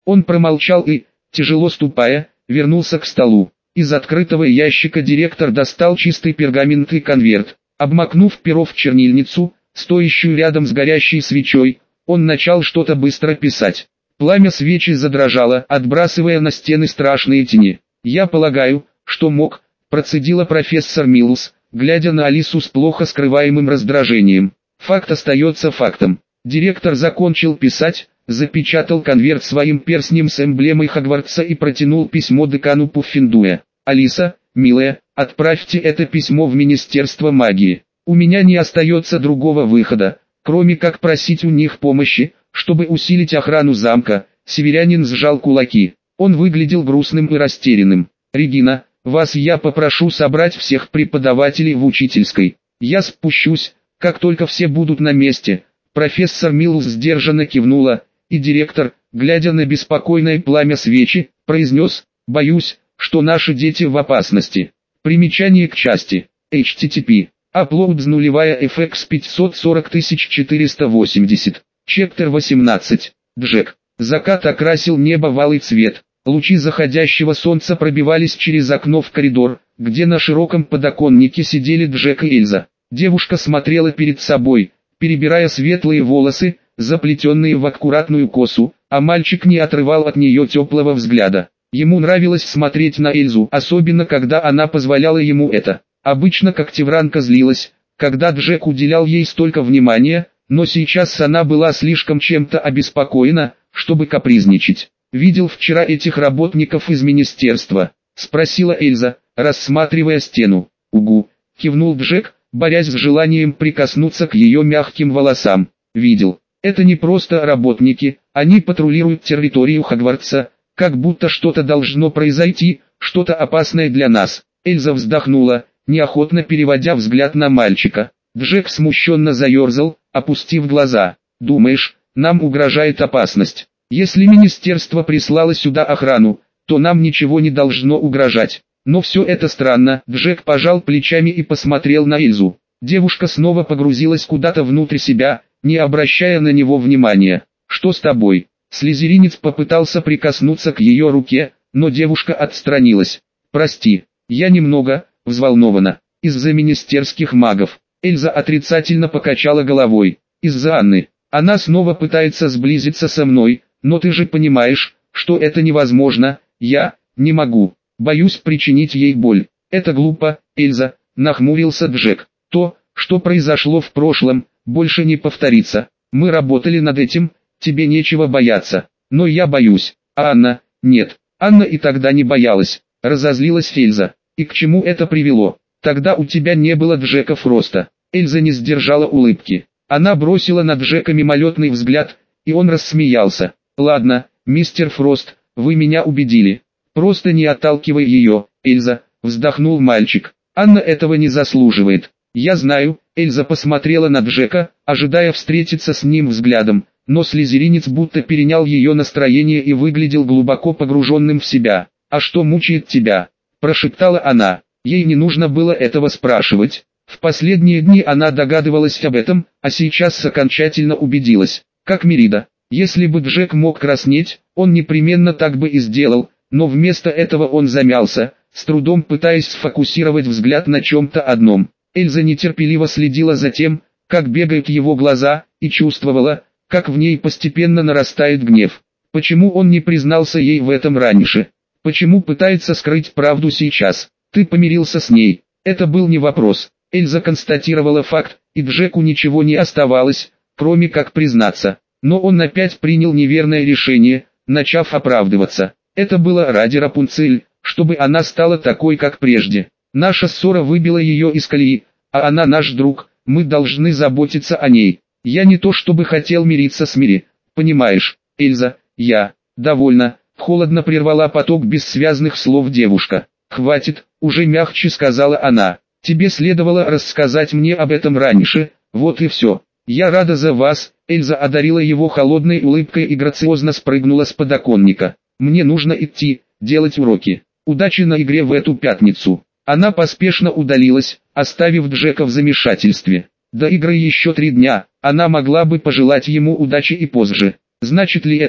Он промолчал и, тяжело ступая, вернулся к столу. Из открытого ящика директор достал чистый пергамент и конверт. Обмакнув перо в чернильницу, стоящую рядом с горящей свечой, он начал что-то быстро писать. Пламя свечи задрожало, отбрасывая на стены страшные тени. «Я полагаю, что мог», – процедила профессор Милус, глядя на Алису с плохо скрываемым раздражением. «Факт остается фактом». Директор закончил писать, запечатал конверт своим перстнем с эмблемой Хогвартса и протянул письмо декану Пуффендуя. «Алиса, милая, отправьте это письмо в Министерство магии. У меня не остается другого выхода, кроме как просить у них помощи, чтобы усилить охрану замка». Северянин сжал кулаки. Он выглядел грустным и растерянным. «Регина, вас я попрошу собрать всех преподавателей в учительской. Я спущусь, как только все будут на месте». Профессор Милус сдержанно кивнула, и директор, глядя на беспокойное пламя свечи, произнес: «Боюсь, что наши дети в опасности». Примечание к части. http. Uploads FX 540480. Чептер 18. Джек. Закат окрасил небо в алый цвет. Лучи заходящего солнца пробивались через окно в коридор, где на широком подоконнике сидели Джек и Эльза. Девушка смотрела перед собой, перебирая светлые волосы, заплетенные в аккуратную косу, а мальчик не отрывал от нее теплого взгляда. Ему нравилось смотреть на Эльзу, особенно когда она позволяла ему это. Обычно Когтевранка злилась, когда Джек уделял ей столько внимания, но сейчас она была слишком чем-то обеспокоена, чтобы капризничать. «Видел вчера этих работников из министерства?» – спросила Эльза, рассматривая стену. «Угу», – кивнул Джек, борясь с желанием прикоснуться к ее мягким волосам. «Видел. Это не просто работники, они патрулируют территорию Хогвартса, как будто что-то должно произойти, что-то опасное для нас». Эльза вздохнула, неохотно переводя взгляд на мальчика. Джек смущенно заерзал, опустив глаза. «Думаешь, нам угрожает опасность? Если министерство прислало сюда охрану, то нам ничего не должно угрожать». Но все это странно. Джек пожал плечами и посмотрел на Эльзу. Девушка снова погрузилась куда-то внутрь себя, не обращая на него внимания. «Что с тобой?» Слизеринец попытался прикоснуться к ее руке, но девушка отстранилась. «Прости, я немного взволнована. Из-за министерских магов». Эльза отрицательно покачала головой. «Из-за Анны. Она снова пытается сблизиться со мной, но ты же понимаешь, что это невозможно. Я не могу. Боюсь причинить ей боль». «Это глупо, Эльза», — нахмурился Джек. «То, что произошло в прошлом, больше не повторится. Мы работали над этим, тебе нечего бояться. Но я боюсь. А Анна? Нет, Анна и тогда не боялась», — разозлилась Эльза. «И к чему это привело? Тогда у тебя не было Джека Фроста». Эльза не сдержала улыбки. Она бросила на Джека мимолетный взгляд, и он рассмеялся. «Ладно, мистер Фрост, вы меня убедили. Просто не отталкивай ее, Эльза», — вздохнул мальчик. «Анна этого не заслуживает». «Я знаю», — Эльза посмотрела на Джека, ожидая встретиться с ним взглядом, но слизеринец будто перенял ее настроение и выглядел глубоко погруженным в себя. «А что мучает тебя?» – прошептала она. Ей не нужно было этого спрашивать. В последние дни она догадывалась об этом, а сейчас окончательно убедилась. Как Мерида. Если бы Джек мог краснеть, он непременно так бы и сделал, но вместо этого он замялся, с трудом пытаясь сфокусировать взгляд на чем-то одном. Эльза нетерпеливо следила за тем, как бегают его глаза, и чувствовала, как в ней постепенно нарастает гнев. Почему он не признался ей в этом раньше? Почему пытается скрыть правду сейчас? «Ты помирился с ней». Это был не вопрос. Эльза констатировала факт, и Джеку ничего не оставалось, кроме как признаться. Но он опять принял неверное решение, начав оправдываться. Это было ради Рапунцель, чтобы она стала такой, как прежде. Наша ссора выбила ее из колеи, а она наш друг, мы должны заботиться о ней. Я не то чтобы хотел мириться с Мири, понимаешь, Эльза, я, довольно, холодно прервала поток бессвязных слов девушка. «Хватит», уже мягче сказала она, «тебе следовало рассказать мне об этом раньше, вот и все. Я рада за вас», Эльза одарила его холодной улыбкой и грациозно спрыгнула с подоконника. «Мне нужно идти, делать уроки. Удачи на игре в эту пятницу». Она поспешно удалилась, оставив Джека в замешательстве. До игры еще 3 дня, она могла бы пожелать ему удачи и позже. Значит ли это,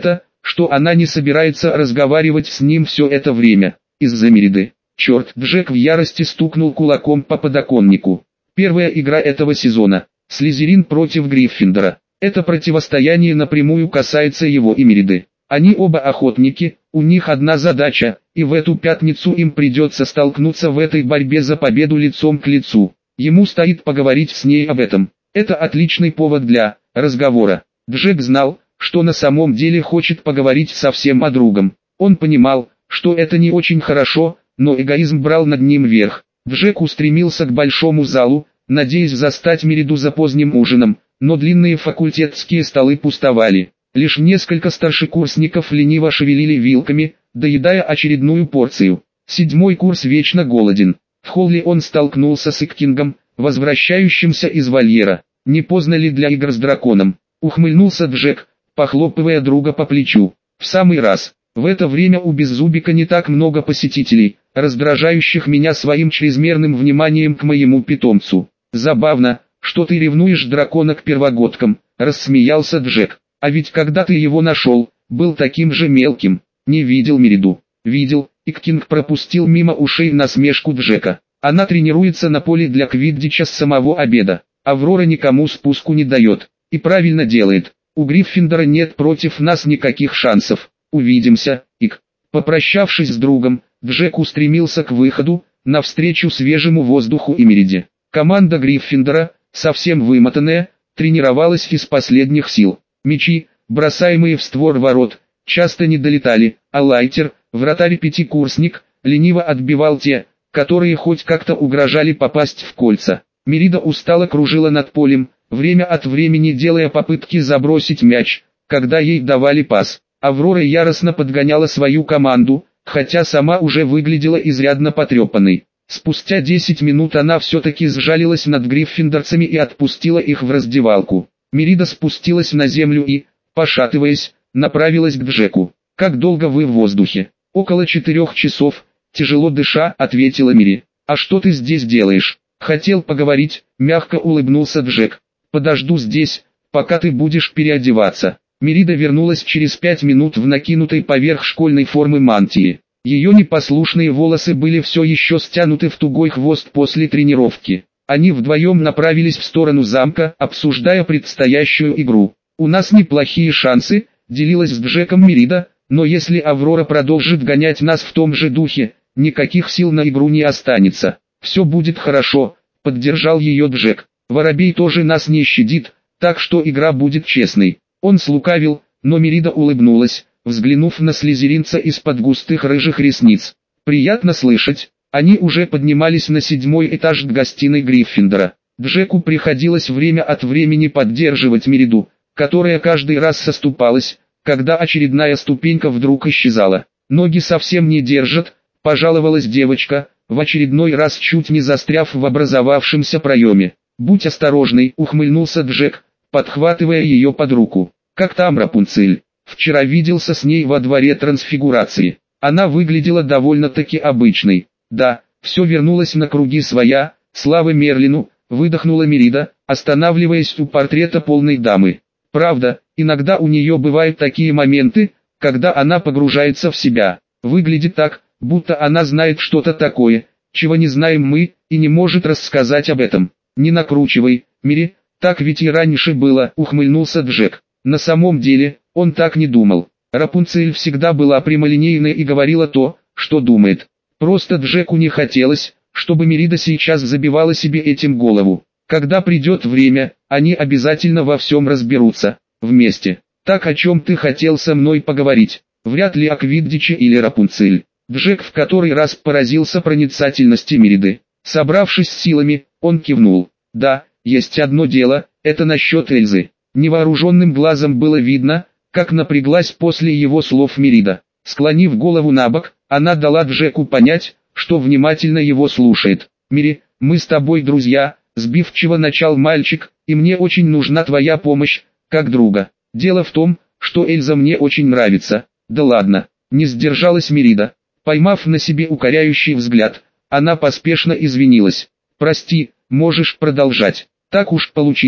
что она не собирается разговаривать с ним все это время, из-за Мериды. Черт, Джек в ярости стукнул кулаком по подоконнику. Первая игра этого сезона. Слизерин против Гриффиндора. Это противостояние напрямую касается его и Мериды. Они оба охотники, у них одна задача, и в эту пятницу им придется столкнуться в этой борьбе за победу лицом к лицу. Ему стоит поговорить с ней об этом. Это отличный повод для разговора. Джек знал, что на самом деле хочет поговорить совсем о другом. Он понимал, что это не очень хорошо, но эгоизм брал над ним верх. Джек устремился к большому залу, надеясь застать Мериду за поздним ужином, но длинные факультетские столы пустовали. Лишь несколько старшекурсников лениво шевелили вилками, доедая очередную порцию. 7-й курс вечно голоден. В холле он столкнулся с Иккингом, возвращающимся из вольера. «Не поздно ли для игр с драконом?» — ухмыльнулся Джек, похлопывая друга по плечу. «В самый раз. В это время у Беззубика не так много посетителей, раздражающих меня своим чрезмерным вниманием к моему питомцу. Забавно, что ты ревнуешь дракона к первогодкам», — рассмеялся Джек. «А ведь когда ты его нашел, был таким же мелким. Не видел Мериду?» «Видел». Иккинг пропустил мимо ушей насмешку Джека. «Она тренируется на поле для квиддича с самого обеда. Аврора никому спуску не дает. И правильно делает. У Гриффиндора нет против нас никаких шансов. Увидимся, Ик». Попрощавшись с другом, Джек устремился к выходу, навстречу свежему воздуху и Мериде. Команда Гриффиндора, совсем вымотанная, тренировалась из последних сил. Мячи, бросаемые в створ ворот, часто не долетали, а Лайтер, вратарь-пятикурсник, лениво отбивал те, которые хоть как-то угрожали попасть в кольца. Мерида устало кружила над полем, время от времени делая попытки забросить мяч, когда ей давали пас. Аврора яростно подгоняла свою команду, хотя сама уже выглядела изрядно потрепанной. Спустя 10 минут она все-таки сжалилась над гриффиндорцами и отпустила их в раздевалку. Мерида спустилась на землю и, пошатываясь, направилась к Джеку. «Как долго вы в воздухе?» «Около 4 часов», — тяжело дыша, ответила Мири. «А что ты здесь делаешь?» «Хотел поговорить», — мягко улыбнулся Джек. «Подожду здесь, пока ты будешь переодеваться». Мерида вернулась через 5 минут в накинутой поверх школьной формы мантии. Ее непослушные волосы были все еще стянуты в тугой хвост после тренировки. Они вдвоем направились в сторону замка, обсуждая предстоящую игру. «У нас неплохие шансы», — делилась с Джеком Мерида, «но если Аврора продолжит гонять нас в том же духе, никаких сил на игру не останется». «Все будет хорошо», — поддержал ее Джек. «Воробей тоже нас не щадит, так что игра будет честной». Он слукавил, но Мерида улыбнулась, взглянув на слизеринца из-под густых рыжих ресниц. «Приятно слышать». Они уже поднимались на 7-й этаж к гостиной Гриффиндора. Джеку приходилось время от времени поддерживать Мериду, которая каждый раз соступалась, когда очередная ступенька вдруг исчезала. «Ноги совсем не держат», — пожаловалась девочка, в очередной раз чуть не застряв в образовавшемся проеме. «Будь осторожной», — ухмыльнулся Джек, подхватывая ее под руку. «Как там Рапунцель? Вчера виделся с ней во дворе трансфигурации. Она выглядела довольно-таки обычной». «Да, все вернулось на круги своя, слава Мерлину», — выдохнула Мерида, останавливаясь у портрета полной дамы. «Правда, иногда у нее бывают такие моменты, когда она погружается в себя. Выглядит так, будто она знает что-то такое, чего не знаем мы, и не может рассказать об этом». «Не накручивай, Мири, так ведь и раньше было», — ухмыльнулся Джек. На самом деле, он так не думал. Рапунцель всегда была прямолинейной и говорила то, что думает. Просто Джеку не хотелось, чтобы Мерида сейчас забивала себе этим голову. Когда придет время, они обязательно во всем разберутся, вместе. «Так о чем ты хотел со мной поговорить?» «Вряд ли о Квиддиче или Рапунцель». Джек в который раз поразился проницательности Мериды. Собравшись с силами, он кивнул. «Да, есть одно дело, это насчет Эльзы». Невооруженным глазом было видно, как напряглась после его слов Мерида. Склонив голову набок, она дала Джеку понять, что внимательно его слушает. «Мири, мы с тобой друзья», — сбивчиво начал мальчик, «и мне очень нужна твоя помощь, как друга. Дело в том, что Эльза мне очень нравится». «Да ладно», — не сдержалась Мерида. Поймав на себе укоряющий взгляд, она поспешно извинилась. «Прости, можешь продолжать. Так уж получилось,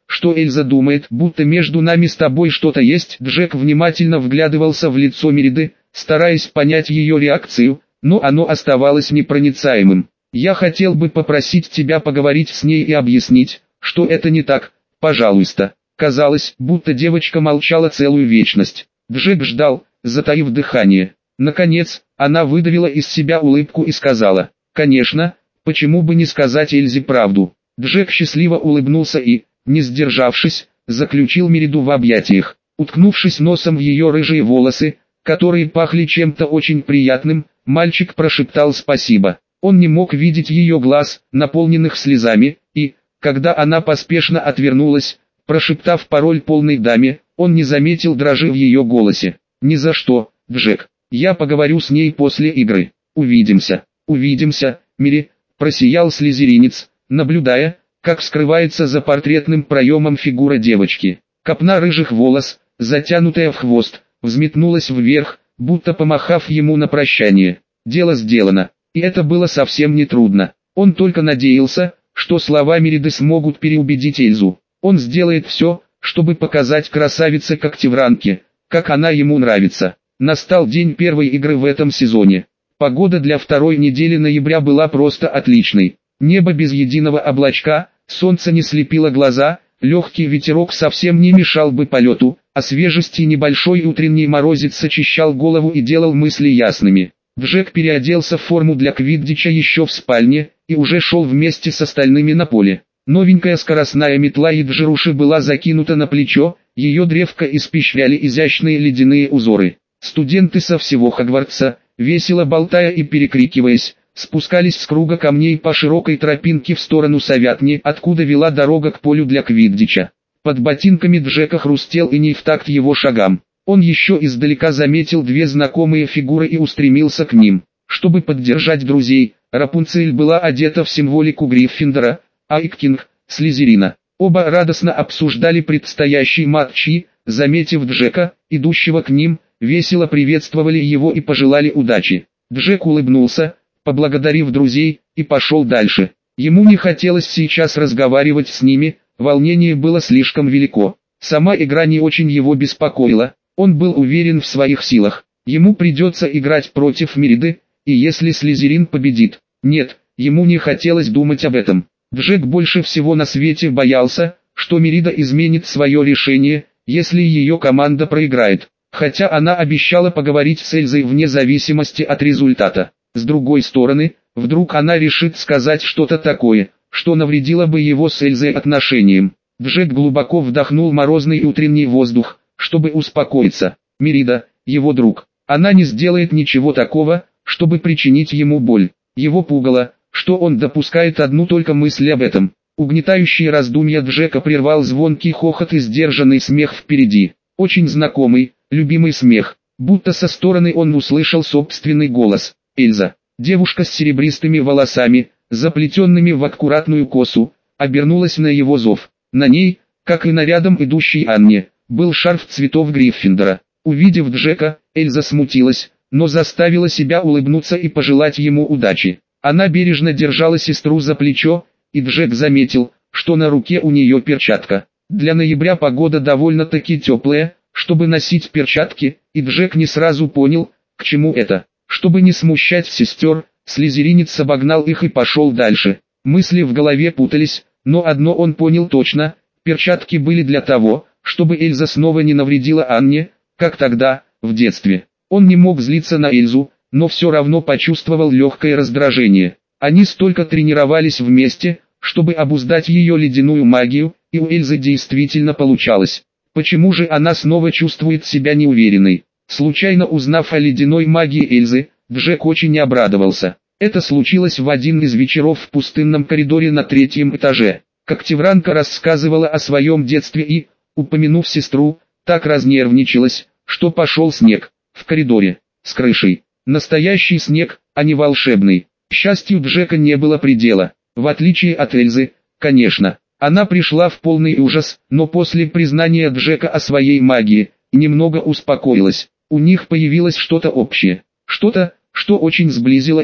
что Эльза думает, будто между нами с тобой что-то есть. Джек внимательно вглядывался в лицо Мериды, стараясь понять ее реакцию, но оно оставалось непроницаемым. «Я хотел бы попросить тебя поговорить с ней и объяснить, что это не так, пожалуйста». Казалось, будто девочка молчала целую вечность. Джек ждал, затаив дыхание. Наконец, она выдавила из себя улыбку и сказала: «Конечно, почему бы не сказать Эльзе правду». Джек счастливо улыбнулся и, не сдержавшись, заключил Мериду в объятиях. Уткнувшись носом в ее рыжие волосы, которые пахли чем-то очень приятным, мальчик прошептал спасибо. Он не мог видеть ее глаз, наполненных слезами, и, когда она поспешно отвернулась, прошептав пароль полной даме, он не заметил дрожи в ее голосе. «Ни за что, Джек. Я поговорю с ней после игры. Увидимся». «Увидимся, Мири», — просиял слизеринец, наблюдая, как скрывается за портретным проемом фигура девочки. Копна рыжих волос, затянутая в хвост, взметнулась вверх, будто помахав ему на прощание. Дело сделано, и это было совсем не трудно. Он только надеялся, что слова Мериды смогут переубедить Эльзу. Он сделает все, чтобы показать красавице Когтевранке, как она ему нравится. Настал день первой игры в этом сезоне. Погода для второй недели ноября была просто отличной. Небо без единого облачка, солнце не слепило глаза, легкий ветерок совсем не мешал бы полету, а свежесть и небольшой утренний морозец очищал голову и делал мысли ясными. Джек переоделся в форму для квиддича еще в спальне, и уже шел вместе с остальными на поле. Новенькая скоростная метла Иджируши была закинута на плечо, ее древко испещряли изящные ледяные узоры. Студенты со всего Хогвартса, весело болтая и перекрикиваясь, спускались с круга камней по широкой тропинке в сторону Совятни, откуда вела дорога к полю для квиддича. Под ботинками Джека хрустел иней в такт его шагам. Он еще издалека заметил две знакомые фигуры и устремился к ним. Чтобы поддержать друзей, Рапунцель была одета в символику Гриффиндора, а Иккинг – Слизерина. Оба радостно обсуждали предстоящий матч и, заметив Джека, идущего к ним, весело приветствовали его и пожелали удачи. Джек улыбнулся, поблагодарив друзей, и пошел дальше. Ему не хотелось сейчас разговаривать с ними, волнение было слишком велико. Сама игра не очень его беспокоила, он был уверен в своих силах. Ему придется играть против Мериды, и если Слизерин победит. Нет, ему не хотелось думать об этом. Джек больше всего на свете боялся, что Мерида изменит свое решение, если ее команда проиграет. Хотя она обещала поговорить с Эльзой вне зависимости от результата. С другой стороны, вдруг она решит сказать что-то такое, что навредило бы его с Эльзой отношениям. Джек глубоко вдохнул морозный утренний воздух, чтобы успокоиться. Мерида, его друг. Она не сделает ничего такого, чтобы причинить ему боль. Его пугало, что он допускает одну только мысль об этом. Угнетающие раздумья Джека прервал звонкий хохот и сдержанный смех впереди. Очень знакомый, любимый смех, будто со стороны он услышал собственный голос. Эльза, девушка с серебристыми волосами, заплетенными в аккуратную косу, обернулась на его зов. На ней, как и на рядом идущей Анне, был шарф цветов Гриффиндора. Увидев Джека, Эльза смутилась, но заставила себя улыбнуться и пожелать ему удачи. Она бережно держала сестру за плечо, и Джек заметил, что на руке у нее перчатка. Для ноября погода довольно-таки теплая, чтобы носить перчатки, и Джек не сразу понял, к чему это. Чтобы не смущать сестер, слизеринец обогнал их и пошел дальше. Мысли в голове путались, но одно он понял точно: перчатки были для того, чтобы Эльза снова не навредила Анне, как тогда, в детстве. Он не мог злиться на Эльзу, но все равно почувствовал легкое раздражение. Они столько тренировались вместе, чтобы обуздать ее ледяную магию, и у Эльзы действительно получалось. Почему же она снова чувствует себя неуверенной? Случайно узнав о ледяной магии Эльзы, Джек очень обрадовался. Это случилось в один из вечеров в пустынном коридоре на 3-м этаже. Когтевранка рассказывала о своем детстве и, упомянув сестру, так разнервничалась, что пошел снег. В коридоре, с крышей. Настоящий снег, а не волшебный. К счастью, Джека не было предела. В отличие от Эльзы, конечно. Она пришла в полный ужас, но после признания Джека о своей магии, немного успокоилась. У них появилось что-то общее. Что-то, что очень сблизило их.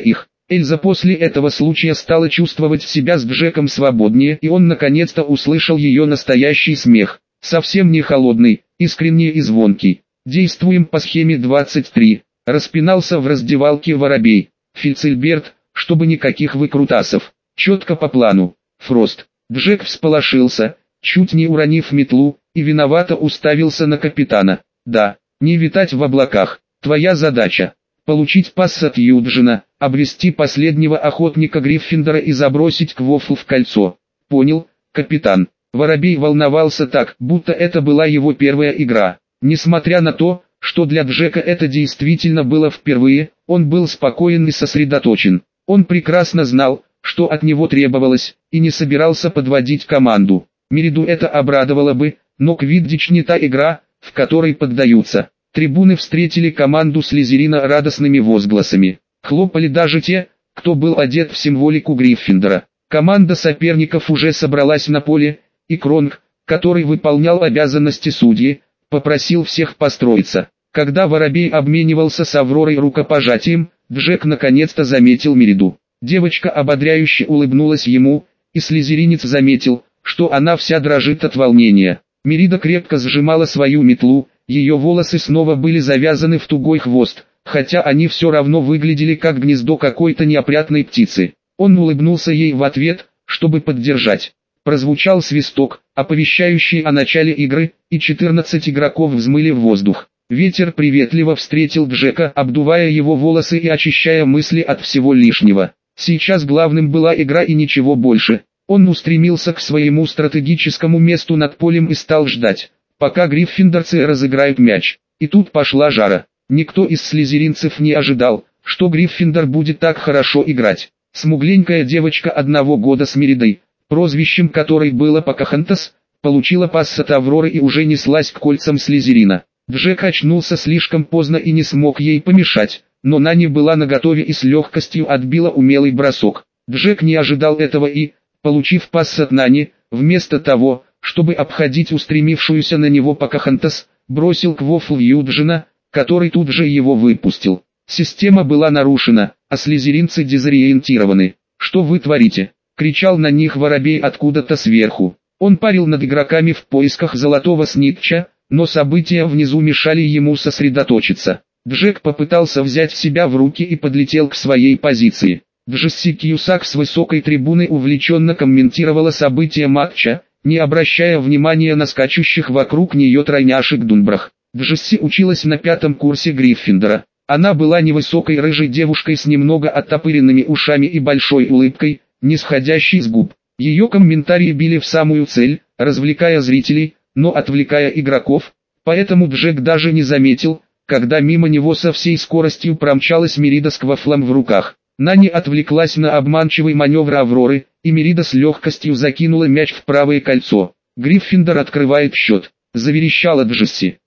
Эльза после этого случая стала чувствовать себя с Джеком свободнее, и он наконец-то услышал ее настоящий смех. Совсем не холодный, искренний и звонкий. Действуем по схеме 23. Распинался в раздевалке Воробей. Фильцельберт, чтобы никаких выкрутасов. Четко по плану. Фрост. Джек всполошился, чуть не уронив метлу, и виновато уставился на капитана. Да, не витать в облаках. Твоя задача — получить пас от Юджина, обрести последнего охотника Гриффиндора и забросить Квофл в кольцо. Понял, капитан. Воробей волновался так, будто это была его первая игра. Несмотря на то, что для Джека это действительно было впервые, он был спокоен и сосредоточен. Он прекрасно знал, что от него требовалось, и не собирался подводить команду. Мериду это обрадовало бы, но Квиддич не та игра, в которой поддаются. Трибуны встретили команду Слизерина радостными возгласами. Хлопали даже те, кто был одет в символику Гриффиндора. Команда соперников уже собралась на поле, и Кронг, который выполнял обязанности судьи, попросил всех построиться. Когда Воробей обменивался с Авророй рукопожатием, Джек наконец-то заметил Мериду. Девочка ободряюще улыбнулась ему, и слизеринец заметил, что она вся дрожит от волнения. Мерида крепко сжимала свою метлу, ее волосы снова были завязаны в тугой хвост, хотя они все равно выглядели как гнездо какой-то неопрятной птицы. Он улыбнулся ей в ответ, чтобы поддержать. Прозвучал свисток, оповещающий о начале игры, и 14 игроков взмыли в воздух. Ветер приветливо встретил Джека, обдувая его волосы и очищая мысли от всего лишнего. Сейчас главным была игра и ничего больше. Он устремился к своему стратегическому месту над полем и стал ждать, пока гриффиндорцы разыграют мяч. И тут пошла жара. Никто из слизеринцев не ожидал, что Гриффиндор будет так хорошо играть. Смугленькая девочка 1 года с Меридой, прозвищем которой было Покахонтас, получила пас от Авроры и уже неслась к кольцам Слизерина. Джек очнулся слишком поздно и не смог ей помешать, но Нани была наготове и с легкостью отбила умелый бросок. Джек не ожидал этого и, получив пас от Нани, вместо того, чтобы обходить устремившуюся на него Покахонтас, бросил Квофл Юджина, который тут же его выпустил. Система была нарушена, а слизеринцы дезориентированы. «Что вы творите?» — кричал на них Воробей откуда-то сверху. Он парил над игроками в поисках золотого снитча, но события внизу мешали ему сосредоточиться. Джек попытался взять себя в руки и подлетел к своей позиции. Джесси Кьюсак с высокой трибуны увлеченно комментировала события матча, не обращая внимания на скачущих вокруг нее тройняшек Дунбрах. Джесси училась на 5-м курсе Гриффиндора. Она была невысокой рыжей девушкой с немного оттопыренными ушами и большой улыбкой, не сходящей с губ. Ее комментарии били в самую цель, развлекая зрителей, но отвлекая игроков, поэтому Джек даже не заметил, когда мимо него со всей скоростью промчалась Мерида с Квофлом в руках. Нани отвлеклась на обманчивый маневр Авроры, и Мерида с легкостью закинула мяч в правое кольцо. Гриффиндор открывает счет. Заверещала Джесси.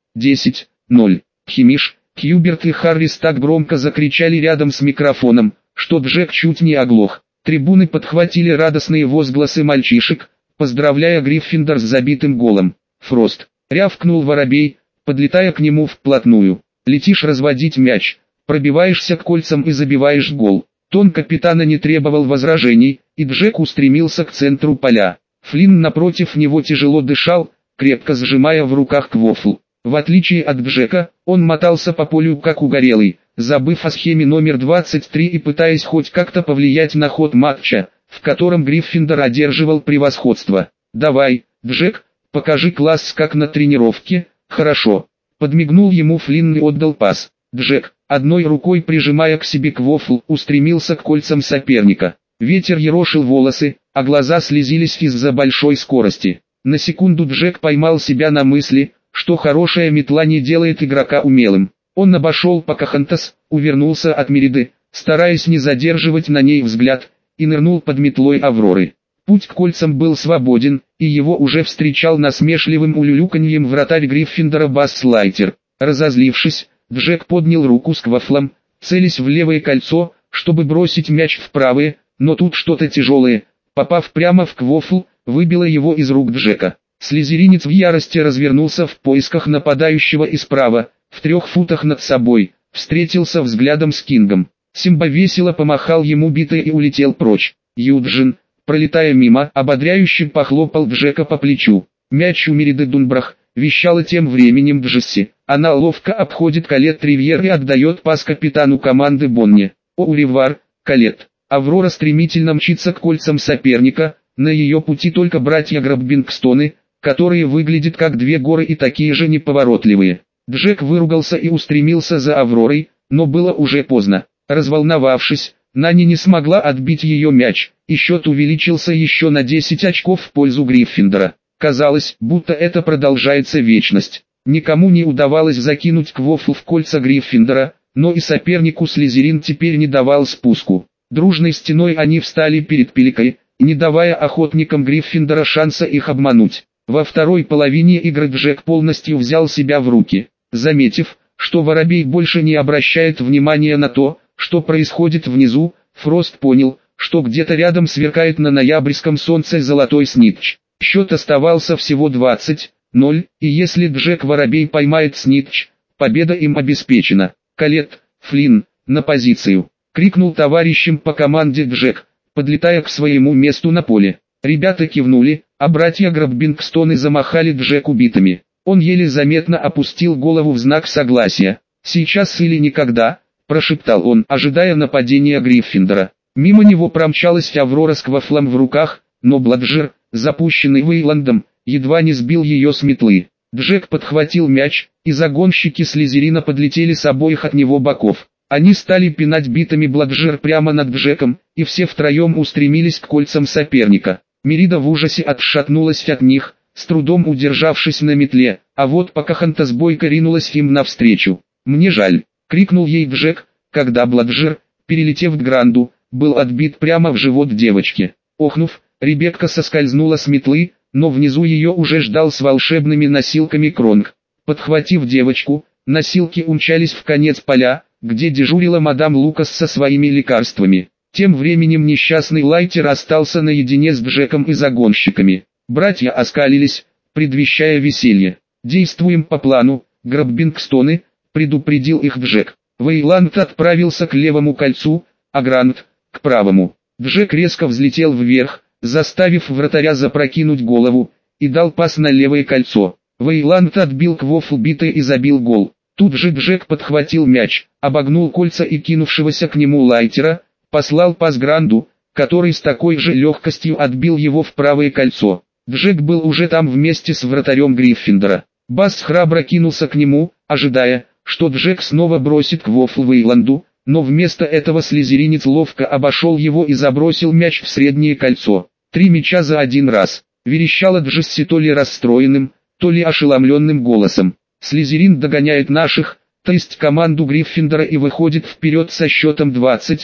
10-0. Химиш, Кьюберт и Харрис так громко закричали рядом с микрофоном, что Джек чуть не оглох. Трибуны подхватили радостные возгласы мальчишек, поздравляя Гриффиндор с забитым голом. «Фрост!» — рявкнул Воробей, подлетая к нему вплотную. «Летишь разводить мяч, пробиваешься к кольцам и забиваешь гол». Тон капитана не требовал возражений, и Джек устремился к центру поля. Флинн напротив него тяжело дышал, крепко сжимая в руках Квофл. В отличие от Джека, он мотался по полю как угорелый, забыв о схеме номер 23 и пытаясь хоть как-то повлиять на ход матча, в котором Гриффиндор одерживал превосходство. «Давай, Джек, покажи класс как на тренировке». «Хорошо». Подмигнул ему Флинн и отдал пас. Джек, одной рукой прижимая к себе Квофл, устремился к кольцам соперника. Ветер ерошил волосы, а глаза слезились из-за большой скорости. На секунду Джек поймал себя на мысли, что хорошая метла не делает игрока умелым. Он обошел Покахонтас, увернулся от Мериды, стараясь не задерживать на ней взгляд, и нырнул под метлой Авроры. Путь к кольцам был свободен, и его уже встречал насмешливым улюлюканьем вратарь Гриффиндора Басс Лайтер. Разозлившись, Джек поднял руку с Квофлом, целясь в левое кольцо, чтобы бросить мяч в правое, но тут что-то тяжелое, попав прямо в Квофл, выбило его из рук Джека. Слизеринец в ярости развернулся в поисках нападающего и справа, в 3 футах над собой, встретился взглядом с Кингом. Симба весело помахал ему битой и улетел прочь. Юджин, пролетая мимо, ободряюще похлопал Джека по плечу. Мяч у Мериды Дунбрах, вещала тем временем Джесси. Она ловко обходит Колет Ривьер и отдает пас капитану команды Бонни. О ревуар, Колет. Аврора стремительно мчится к кольцам соперника, на ее пути только братья Граббингстоны, которые выглядят как две горы и такие же неповоротливые. Джек выругался и устремился за Авророй, но было уже поздно. Разволновавшись, Нани не смогла отбить ее мяч, и счет увеличился еще на 10 очков в пользу Гриффиндора. Казалось, будто это продолжается вечность. Никому не удавалось закинуть Квофл в кольца Гриффиндора, но и сопернику Слизерин теперь не давал спуску. Дружной стеной они встали перед Пеликой, не давая охотникам Гриффиндора шанса их обмануть. Во второй половине игры Джек полностью взял себя в руки. Заметив, что Воробей больше не обращает внимания на то, что происходит внизу, Фрост понял, что где-то рядом сверкает на ноябрьском солнце золотой снитч. Счет оставался всего 20-0, и если Джек Воробей поймает снитч, победа им обеспечена. «Колет, Флинн, на позицию!» — крикнул товарищам по команде Джек, подлетая к своему месту на поле. Ребята кивнули, а братья Граббингстоны замахали Джеку битами. Он еле заметно опустил голову в знак согласия. «Сейчас или никогда», — прошептал он, ожидая нападения Гриффиндора. Мимо него промчалась Аврора с Квафлом в руках, но Бладжер, запущенный Вейландом, едва не сбил ее с метлы. Джек подхватил мяч, и загонщики Слизерина подлетели с обоих от него боков. Они стали пинать битами Бладжер прямо над Джеком, и все втроем устремились к кольцам соперника. Мерида в ужасе отшатнулась от них, с трудом удержавшись на метле, а вот Покахонтас бойко ринулась им навстречу. «Мне жаль», — крикнул ей Джек, когда Бладжер, перелетев к Гранду, был отбит прямо в живот девочки. Охнув, Ребекка соскользнула с метлы, но внизу ее уже ждал с волшебными носилками Кронг. Подхватив девочку, носилки умчались в конец поля, где дежурила мадам Лукас со своими лекарствами. Тем временем несчастный Лайтер остался наедине с Джеком и загонщиками. Братья оскалились, предвещая веселье. «Действуем по плану, Граббингстоны», — предупредил их Джек. Вейланд отправился к левому кольцу, а Грант — к правому. Джек резко взлетел вверх, заставив вратаря запрокинуть голову, и дал пас на левое кольцо. Вейланд отбил Квофл битой и забил гол. Тут же Джек подхватил мяч, обогнул кольца и кинувшегося к нему Лайтера, послал пас Гранду, который с такой же легкостью отбил его в правое кольцо. Джек был уже там вместе с вратарем Гриффиндора. Басс храбро кинулся к нему, ожидая, что Джек снова бросит Квофл Вейланду, но вместо этого слизеринец ловко обошел его и забросил мяч в среднее кольцо. 3 мяча за один раз, верещала Джесси то ли расстроенным, то ли ошеломленным голосом. Слизерин догоняет наших, то есть команду Гриффиндора, и выходит вперед со счетом 20-30.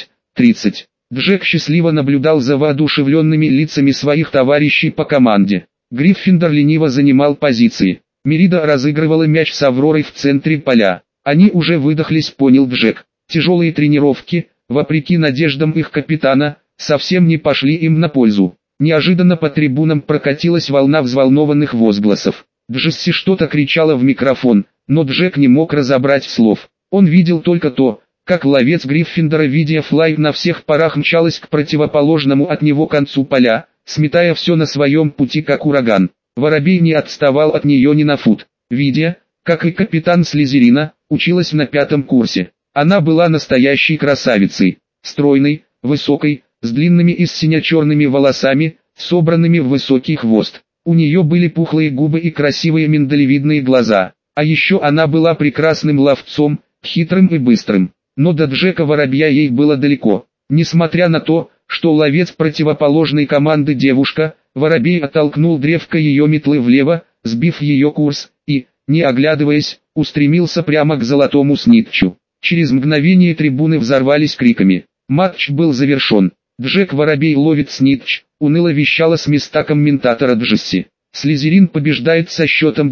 Джек счастливо наблюдал за воодушевленными лицами своих товарищей по команде. Гриффиндор лениво занимал позиции. Мерида разыгрывала мяч с Авророй в центре поля. Они уже выдохлись, понял Джек. Тяжелые тренировки, вопреки надеждам их капитана, совсем не пошли им на пользу. Неожиданно по трибунам прокатилась волна взволнованных возгласов. Джесси что-то кричала в микрофон, но Джек не мог разобрать слов. Он видел только то, как ловец Гриффиндора, видя флай, на всех парах мчалась к противоположному от него концу поля, сметая все на своем пути как ураган. Воробей не отставал от нее ни на фут. Видя, как и капитан Слизерина, училась на 5-м курсе. Она была настоящей красавицей, стройной, высокой, с длинными и сине-черными волосами, собранными в высокий хвост. У нее были пухлые губы и красивые миндалевидные глаза, а еще она была прекрасным ловцом, хитрым и быстрым. Но до Джека Воробья ей было далеко. Несмотря на то, что ловец противоположной команды девушка, Воробей оттолкнул древко ее метлы влево, сбив ее курс, и, не оглядываясь, устремился прямо к золотому снитчу. Через мгновение трибуны взорвались криками. Матч был завершен. Джек Воробей ловит снитч, уныло вещала с места комментатора Джесси. Слизерин побеждает со счетом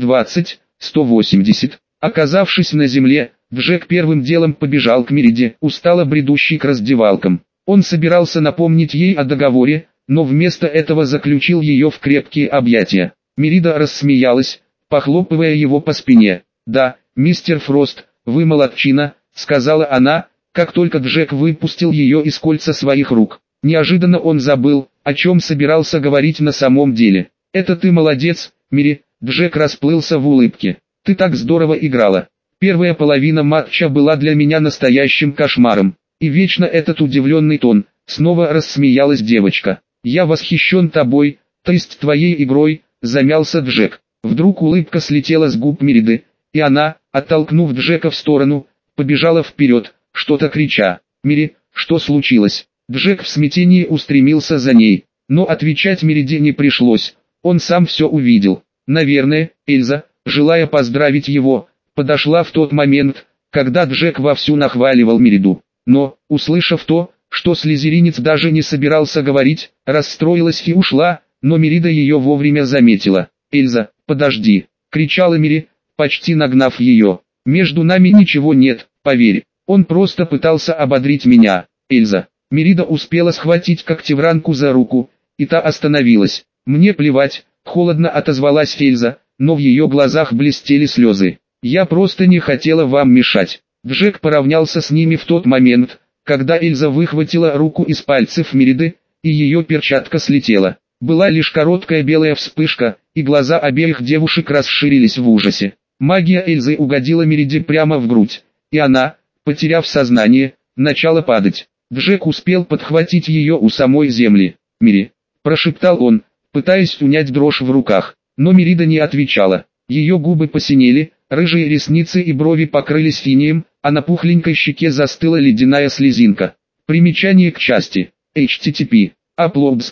20-180. Оказавшись на земле, Джек первым делом побежал к Мериде, устало бредущей к раздевалкам. Он собирался напомнить ей о договоре, но вместо этого заключил ее в крепкие объятия. Мерида рассмеялась, похлопывая его по спине. «Да, мистер Фрост, вы молодчина», — сказала она, как только Джек выпустил ее из кольца своих рук. Неожиданно он забыл, о чем собирался говорить на самом деле. «Это ты молодец, Мири», Джек расплылся в улыбке. «Ты так здорово играла. Первая половина матча была для меня настоящим кошмаром. И вечно этот удивленный тон», снова рассмеялась девочка. «Я восхищен тобой, то есть твоей игрой», замялся Джек. Вдруг улыбка слетела с губ Мириды, и она, оттолкнув Джека в сторону, побежала вперед, что-то крича. «Мири, что случилось?» Джек в смятении устремился за ней, но отвечать Мириде не пришлось, он сам все увидел. Наверное, Эльза, желая поздравить его, подошла в тот момент, когда Джек вовсю нахваливал Мириду. Но, услышав то, что слизеринец даже не собирался говорить, расстроилась и ушла, но Мирида ее вовремя заметила. «Эльза, подожди!» — кричала Мири, почти нагнав ее. «Между нами ничего нет, поверь. Он просто пытался ободрить меня, Эльза». Мирида успела схватить Когтевранку за руку, и та остановилась. «Мне плевать», — холодно отозвалась Эльза, но в ее глазах блестели слезы. «Я просто не хотела вам мешать». Джек поравнялся с ними в тот момент, когда Эльза выхватила руку из пальцев Мириды, и ее перчатка слетела. Была лишь короткая белая вспышка, и глаза обеих девушек расширились в ужасе. Магия Эльзы угодила Мириде прямо в грудь, и она, потеряв сознание, начала падать. Джек успел подхватить ее у самой земли. «Мири», — прошептал он, пытаясь унять дрожь в руках, но Мирида не отвечала. Ее губы посинели, рыжие ресницы и брови покрылись инеем, а на пухленькой щеке застыла ледяная слезинка. Примечание к части. http. Uploads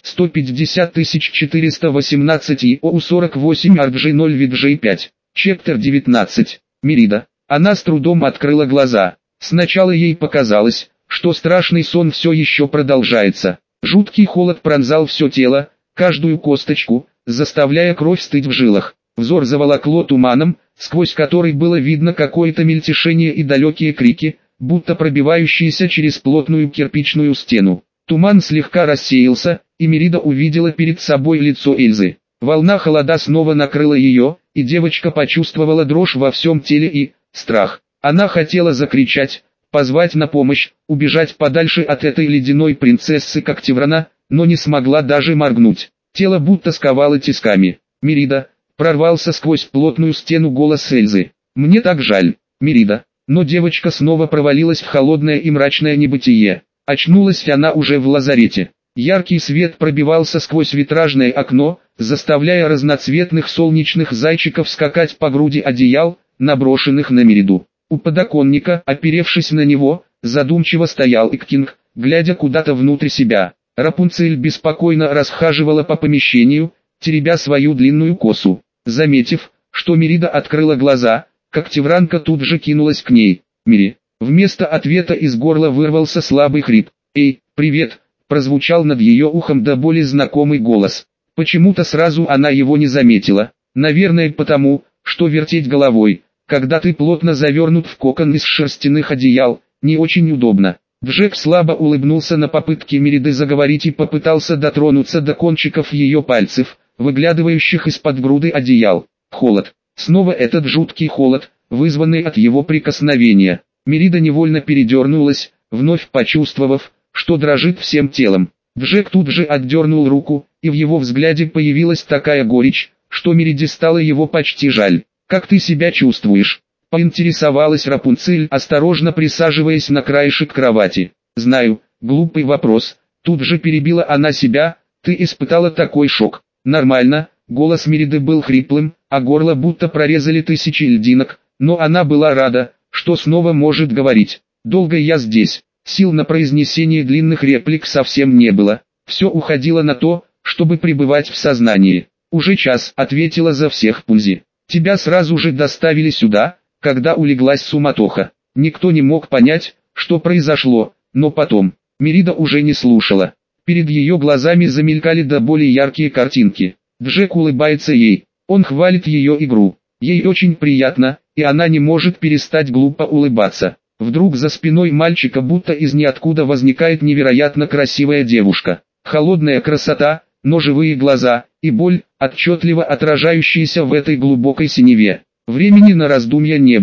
150418 и OU48 RG0 VJ5. Chapter 19. Мирида. Она с трудом открыла глаза. Сначала ей показалось, что страшный сон все еще продолжается. Жуткий холод пронзал все тело, каждую косточку, заставляя кровь стыть в жилах. Взор заволокло туманом, сквозь который было видно какое-то мельтешение и далекие крики, будто пробивающиеся через плотную кирпичную стену. Туман слегка рассеялся, и Мирида увидела перед собой лицо Эльзы. Волна холода снова накрыла ее, и девочка почувствовала дрожь во всем теле и страх. Она хотела закричать, позвать на помощь, убежать подальше от этой ледяной принцессы Когтеврана, но не смогла даже моргнуть. Тело будто сковало тисками. «Мирида!» — прорвался сквозь плотную стену голос Эльзы. «Мне так жаль, Мирида!» Но девочка снова провалилась в холодное и мрачное небытие. Очнулась она уже в лазарете. Яркий свет пробивался сквозь витражное окно, заставляя разноцветных солнечных зайчиков скакать по груди одеял, наброшенных на Мириду. У подоконника, оперевшись на него, задумчиво стоял Иккинг, глядя куда-то внутрь себя. Рапунцель беспокойно расхаживала по помещению, теребя свою длинную косу. Заметив, что Мирида открыла глаза, Когтевранка тут же кинулась к ней. «Мири!» Вместо ответа из горла вырвался слабый хрип. «Эй, привет!» прозвучал над ее ухом до боли знакомый голос. Почему-то сразу она его не заметила. Наверное потому, что вертеть головой, когда ты плотно завернут в кокон из шерстяных одеял, не очень удобно. Джек слабо улыбнулся на попытки Мириды заговорить и попытался дотронуться до кончиков ее пальцев, выглядывающих из-под груды одеял. Холод. Снова этот жуткий холод, вызванный от его прикосновения. Мирида невольно передернулась, вновь почувствовав, что дрожит всем телом. Джек тут же отдернул руку, и в его взгляде появилась такая горечь, что Мириде стало его почти жаль. «Как ты себя чувствуешь?» — поинтересовалась Рапунцель, осторожно присаживаясь на краешек кровати. «Знаю, глупый вопрос», — тут же перебила она себя, «ты испытала такой шок». «Нормально», — голос Мириды был хриплым, а горло будто прорезали тысячи льдинок, но она была рада, что снова может говорить. «Долго я здесь». Сил на произнесение длинных реплик совсем не было. Все уходило на то, чтобы пребывать в сознании. «Уже час», — ответила за всех Пунзи. «Тебя сразу же доставили сюда, когда улеглась суматоха. Никто не мог понять, что произошло, но потом...» Мирида уже не слушала. Перед ее глазами замелькали до боли яркие картинки. Джек улыбается ей. Он хвалит ее игру. Ей очень приятно, и она не может перестать глупо улыбаться. Вдруг за спиной мальчика будто из ниоткуда возникает невероятно красивая девушка. Холодная красота, но живые глаза, и боль, отчетливо отражающиеся в этой глубокой синеве. Времени на раздумья не было.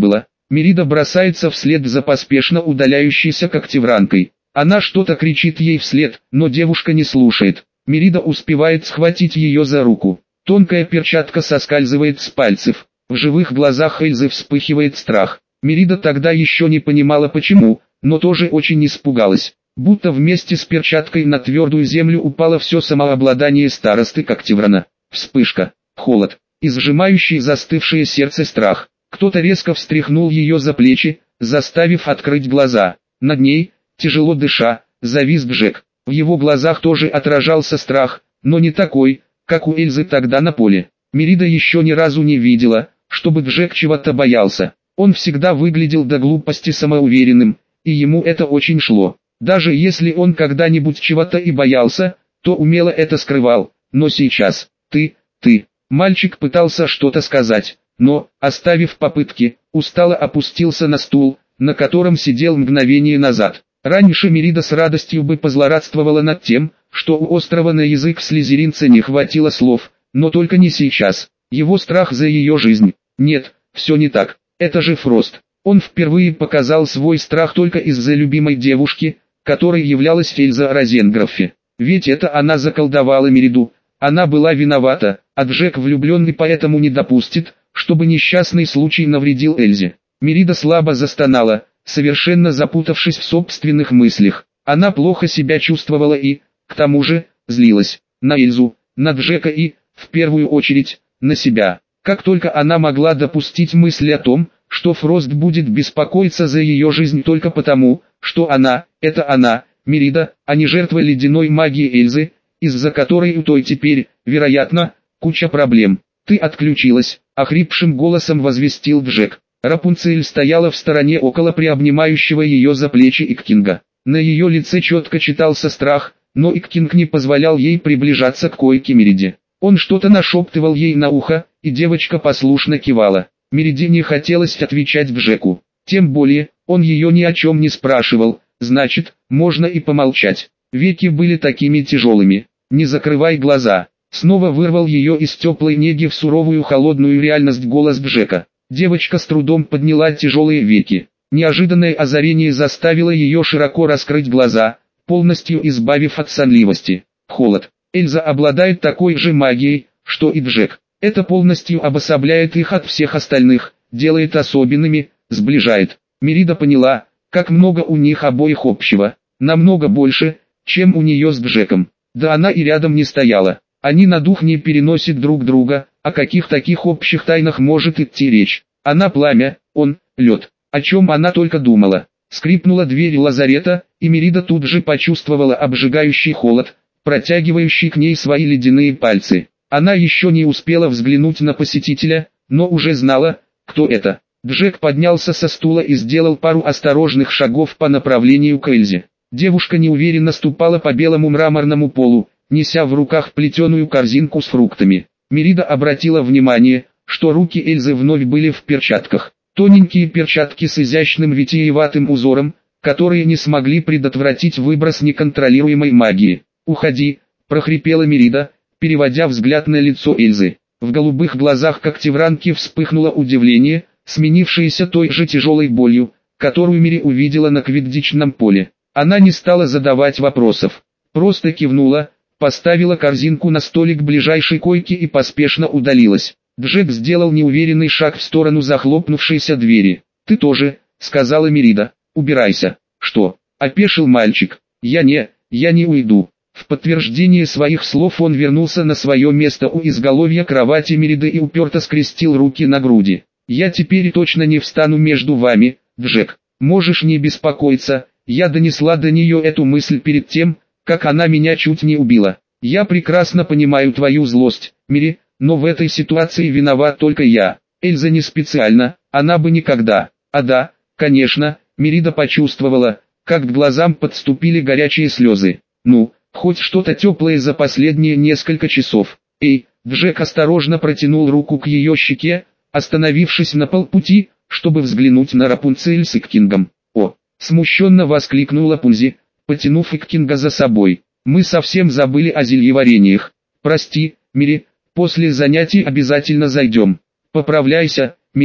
Мерида бросается вслед за поспешно удаляющейся когтевранкой. Она что-то кричит ей вслед, но девушка не слушает. Мерида успевает схватить ее за руку. Тонкая перчатка соскальзывает с пальцев. В живых глазах Эльзы вспыхивает страх. Мерида тогда еще не понимала почему, но тоже очень испугалась. Будто вместе с перчаткой на твердую землю упало все самообладание старосты Когтеврана. Вспышка, холод и сжимающий застывшее сердце страх. Кто-то резко встряхнул ее за плечи, заставив открыть глаза. Над ней, тяжело дыша, завис Джек. В его глазах тоже отражался страх, но не такой, как у Эльзы тогда на поле. Мерида еще ни разу не видела, чтобы Джек чего-то боялся. Он всегда выглядел до глупости самоуверенным, и ему это очень шло. Даже если он когда-нибудь чего-то и боялся, то умело это скрывал. Но сейчас, ты... Мальчик пытался что-то сказать, но, оставив попытки, устало опустился на стул, на котором сидел мгновение назад. Раньше Мерида с радостью бы позлорадствовала над тем, что у острова на язык слизеринца не хватило слов, но только не сейчас. Его страх за ее жизнь. Нет, все не так. Это же Фрост. Он впервые показал свой страх только из-за любимой девушки, которой являлась Эльза Розенгроффи. Ведь это она заколдовала Мериду. Она была виновата, а Джек влюбленный поэтому не допустит, чтобы несчастный случай навредил Эльзе. Мерида слабо застонала, совершенно запутавшись в собственных мыслях. Она плохо себя чувствовала и, к тому же, злилась на Эльзу, на Джека и, в первую очередь, на себя. Как только она могла допустить мысль о том, что Фрост будет беспокоиться за ее жизнь только потому, что она, это она, Мерида, а не жертва ледяной магии Эльзы, из-за которой у той теперь, вероятно, куча проблем. «Ты отключилась», — охрипшим голосом возвестил Джек. Рапунцель стояла в стороне около приобнимающего ее за плечи Иккинга. На ее лице четко читался страх, но Иккинг не позволял ей приближаться к койке Мериде. Он что-то нашептывал ей на ухо, и девочка послушно кивала. Мериде не хотелось отвечать Джеку. Тем более, он ее ни о чем не спрашивал, значит, можно и помолчать. Веки были такими тяжелыми. «Не закрывай глаза», — снова вырвал ее из теплой неги в суровую холодную реальность голос Джека. Девочка с трудом подняла тяжелые веки. Неожиданное озарение заставило ее широко раскрыть глаза, полностью избавив от сонливости. Холод. Эльза обладает такой же магией, что и Джек. Это полностью обособляет их от всех остальных, делает особенными, сближает. Мерида поняла, как много у них обоих общего. Намного больше, чем у нее с Джеком. Да она и рядом не стояла. Они на дух не переносят друг друга, о каких таких общих тайнах может идти речь. Она пламя, он лед. О чем она только думала. Скрипнула дверь лазарета, и Мерида тут же почувствовала обжигающий холод, протягивающий к ней свои ледяные пальцы. Она еще не успела взглянуть на посетителя, но уже знала, кто это. Джек поднялся со стула и сделал пару осторожных шагов по направлению к Эльзе. Девушка неуверенно ступала по белому мраморному полу, неся в руках плетеную корзинку с фруктами. Мерида обратила внимание, что руки Эльзы вновь были в перчатках. Тоненькие перчатки с изящным витиеватым узором, которые не смогли предотвратить выброс неконтролируемой магии. «Уходи», – прохрипела Мерида, переводя взгляд на лицо Эльзы. В голубых глазах когтевранки вспыхнуло удивление, сменившееся той же тяжелой болью, которую Мери увидела на квиддичном поле. Она не стала задавать вопросов, просто кивнула, поставила корзинку на столик ближайшей койки и поспешно удалилась. Джек сделал неуверенный шаг в сторону захлопнувшейся двери. «Ты тоже», — сказала Мерида, — «убирайся». «Что?» — опешил мальчик. Я не уйду». В подтверждение своих слов он вернулся на свое место у изголовья кровати Мериды и уперто скрестил руки на груди. «Я теперь точно не встану между вами, Джек. Можешь не беспокоиться, я донесла до нее эту мысль перед тем, как она меня чуть не убила. Я прекрасно понимаю твою злость, Мери, но в этой ситуации виноват только я. Эльза не специально, она бы никогда». А да, конечно, Мерида почувствовала, как к глазам подступили горячие слезы. «Ну, хоть что-то теплое за последние несколько часов». «Эй!» Джек осторожно протянул руку к ее щеке, остановившись на полпути, чтобы взглянуть на Рапунцель с Иккингом. «О!» — смущенно воскликнула Пунзи, потянув Иккинга за собой. «Мы совсем забыли о зельеварениях. Прости, Мери, после занятий обязательно зайдем. Поправляйся, Мери,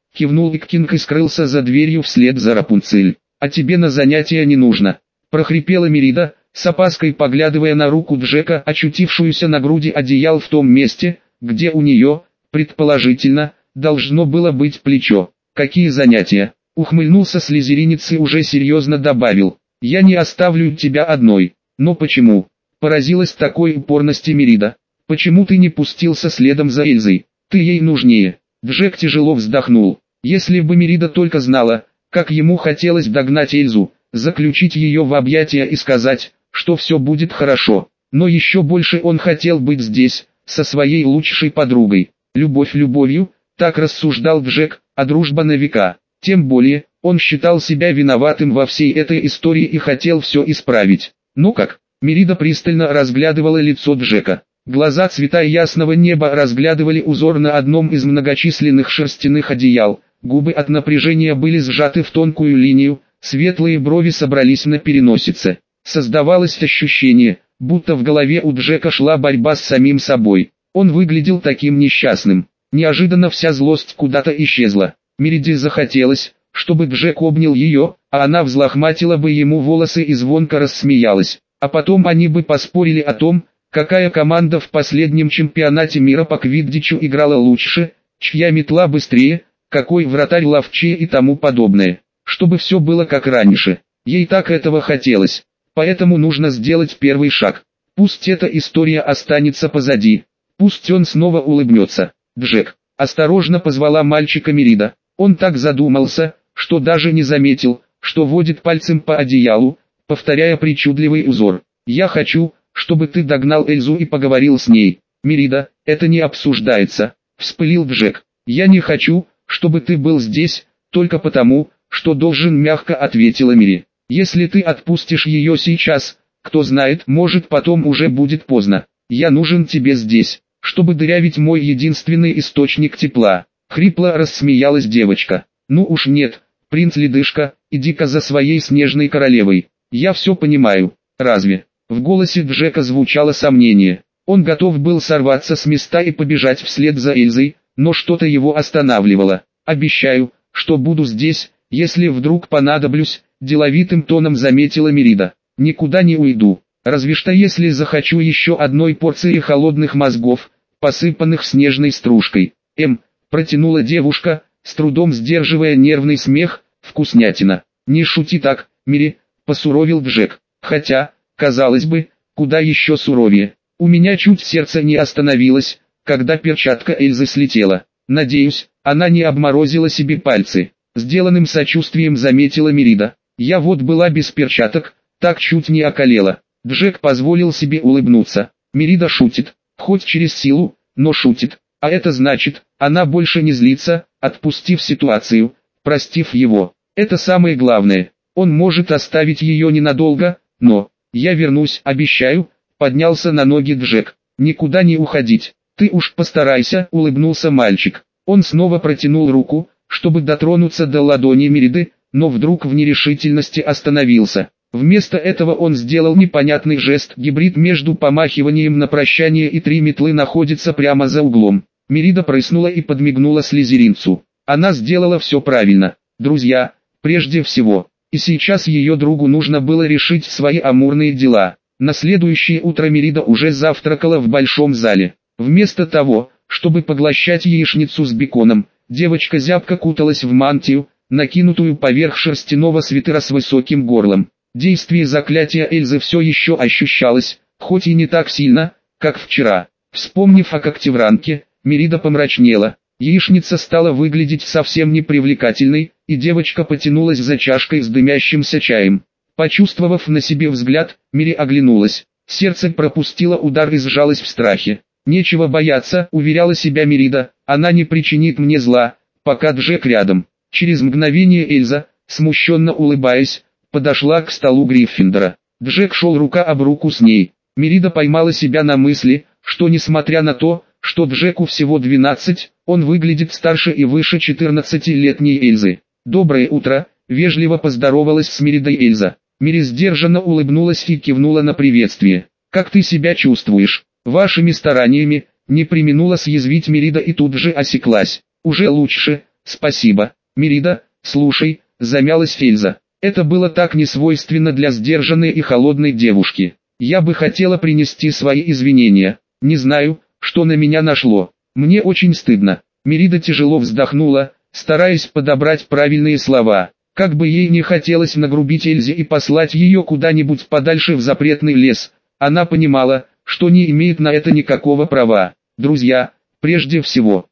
кивнул Иккинг и скрылся за дверью вслед за Рапунцель. «А тебе на занятия не нужно», — прохрипела Мерида, с опаской поглядывая на руку Джека, очутившуюся на груди одеял в том месте, где у нее, предположительно, должно было быть плечо. «Какие занятия?» — ухмыльнулся слизеринец и уже серьезно добавил. «Я не оставлю тебя одной». «Но почему?» — поразилась такой упорности Мерида. «Почему ты не пустился следом за Эльзой? Ты ей нужнее». Джек тяжело вздохнул. Если бы Мерида только знала, как ему хотелось догнать Эльзу, заключить ее в объятия и сказать, что все будет хорошо. Но еще больше он хотел быть здесь, со своей лучшей подругой. Любовь любовью, так рассуждал Джек, а дружба на века. Тем более, он считал себя виноватым во всей этой истории и хотел все исправить. «Ну как?» Мерида пристально разглядывала лицо Джека. Глаза цвета ясного неба разглядывали узор на одном из многочисленных шерстяных одеял. Губы от напряжения были сжаты в тонкую линию, светлые брови собрались на переносице. Создавалось ощущение, будто в голове у Джека шла борьба с самим собой. Он выглядел таким несчастным. Неожиданно вся злость куда-то исчезла. Мериде захотелось, чтобы Джек обнял ее, а она взлохматила бы ему волосы и звонко рассмеялась. А потом они бы поспорили о том, какая команда в последнем чемпионате мира по квиддичу играла лучше, чья метла быстрее, какой вратарь ловчее и тому подобное. Чтобы все было как раньше. Ей так этого хотелось. Поэтому нужно сделать первый шаг. Пусть эта история останется позади. Пусть он снова улыбнется. «Джек», — осторожно позвала мальчика Мерида. Он так задумался, что даже не заметил, что водит пальцем по одеялу, повторяя причудливый узор. «Я хочу, чтобы ты догнал Эльзу и поговорил с ней». «Мерида, это не обсуждается», — вспылил Джек. «Я не хочу, чтобы ты был здесь, только потому, что должен», — мягко ответила Мири. «Если ты отпустишь ее сейчас, кто знает, может потом уже будет поздно. Я нужен тебе здесь, чтобы дырявить мой единственный источник тепла». Хрипло рассмеялась девочка. «Ну уж нет, принц-ледышка, иди-ка за своей снежной королевой. Я все понимаю, разве?» В голосе Джека звучало сомнение. Он готов был сорваться с места и побежать вслед за Эльзой, но что-то его останавливало. «Обещаю, что буду здесь, если вдруг понадоблюсь», — деловитым тоном заметила Мерида. «Никуда не уйду, разве что если захочу еще одной порции холодных мозгов, посыпанных снежной стружкой». Протянула девушка, с трудом сдерживая нервный смех. «Вкуснятина». «Не шути так, Мири», — посуровил Джек. «Хотя, казалось бы, куда еще суровее. У меня чуть сердце не остановилось, когда перчатка Эльзы слетела. Надеюсь, она не обморозила себе пальцы». Сделанным сочувствием заметила Мерида. «Я вот была без перчаток, так чуть не околела». Джек позволил себе улыбнуться. Мерида шутит, хоть через силу, но шутит. А это значит, она больше не злится, отпустив ситуацию, простив его. Это самое главное. Он может оставить ее ненадолго, но... «Я вернусь, обещаю», — поднялся на ноги Джек. «Никуда не уходить. Ты уж постарайся», — улыбнулся мальчик. Он снова протянул руку, чтобы дотронуться до ладони Мериды, но вдруг в нерешительности остановился. Вместо этого он сделал непонятный жест, гибрид между помахиванием на прощание и 3 метлы находится прямо за углом. Мерида прыснула и подмигнула слизеринцу. Она сделала все правильно. Друзья, прежде всего. И сейчас ее другу нужно было решить свои амурные дела. На следующее утро Мерида уже завтракала в большом зале. Вместо того, чтобы поглощать яичницу с беконом, девочка зябко куталась в мантию, накинутую поверх шерстяного свитера с высоким горлом. Действие заклятия Эльзы все еще ощущалось, хоть и не так сильно, как вчера. Вспомнив о когтевранке, Мерида помрачнела. Яичница стала выглядеть совсем непривлекательной, и девочка потянулась за чашкой с дымящимся чаем. Почувствовав на себе взгляд, Мири оглянулась. Сердце пропустило удар и сжалось в страхе. «Нечего бояться», — уверяла себя Мерида, — «она не причинит мне зла, пока Джек рядом». Через мгновение Эльза, смущенно улыбаясь, подошла к столу Гриффиндора. Джек шел рука об руку с ней. Мерида поймала себя на мысли, что несмотря на то, что Джеку всего 12, он выглядит старше и выше 14-летней Эльзы. «Доброе утро», — вежливо поздоровалась с Меридой Эльза. Мири сдержанно улыбнулась и кивнула на приветствие. «Как ты себя чувствуешь?» «Вашими стараниями», — не преминула съязвить Мерида и тут же осеклась. «Уже лучше», спасибо. Мерида, слушай, замялась Фельза. Это было так несвойственно для сдержанной и холодной девушки. Я бы хотела принести свои извинения. Не знаю, что на меня нашло. Мне очень стыдно. Мерида тяжело вздохнула, стараясь подобрать правильные слова. Как бы ей не хотелось нагрубить Эльзе и послать ее куда-нибудь подальше в запретный лес, она понимала, что не имеет на это никакого права. Друзья, прежде всего.